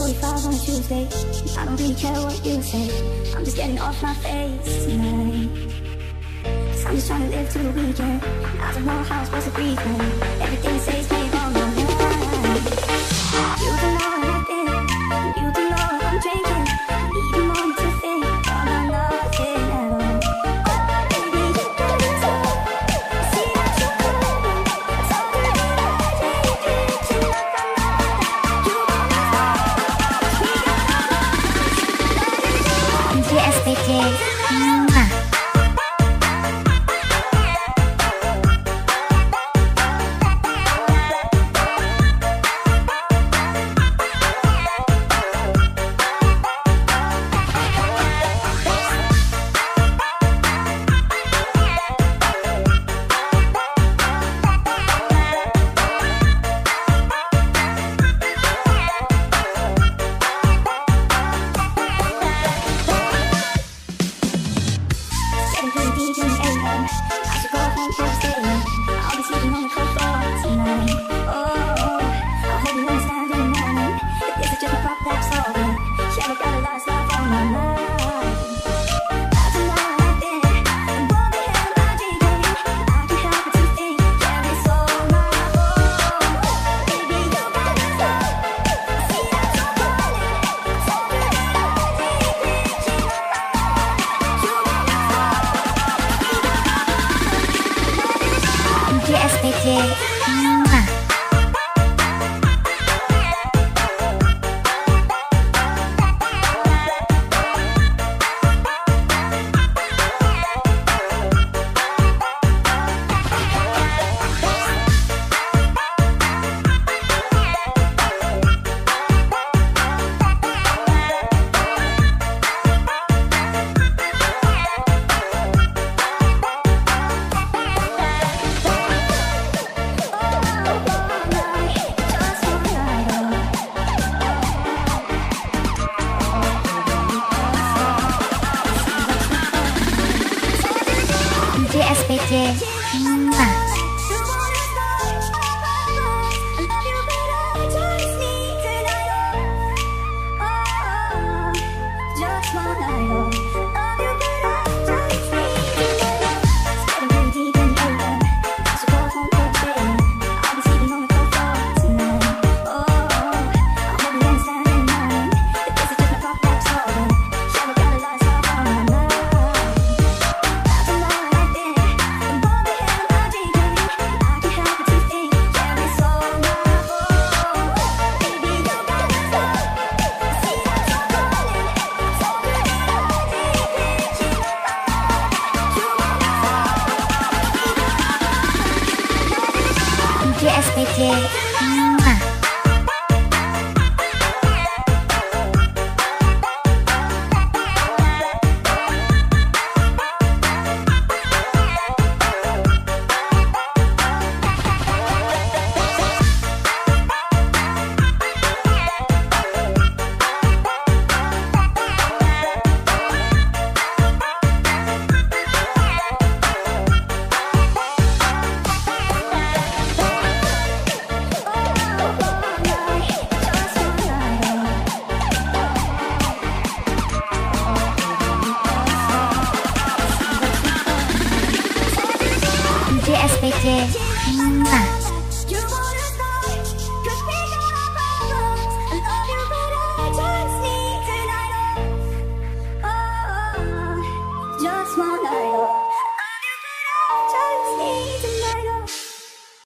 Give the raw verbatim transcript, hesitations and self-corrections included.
forty-five on a Tuesday. I don't really care what you say. I'm just getting off my face tonight. Cause I'm just trying to live to the weekend. I don't know how I'm supposed to breathe, man. Everything says me on my mind. You don't know what I've been. You don't know what I'm drinking. Even more to think about nothing at all. Baby, you got it all. See that you're calling. So good that I take it. You got it all. D S P J. D S P J. D S P J. D S P J.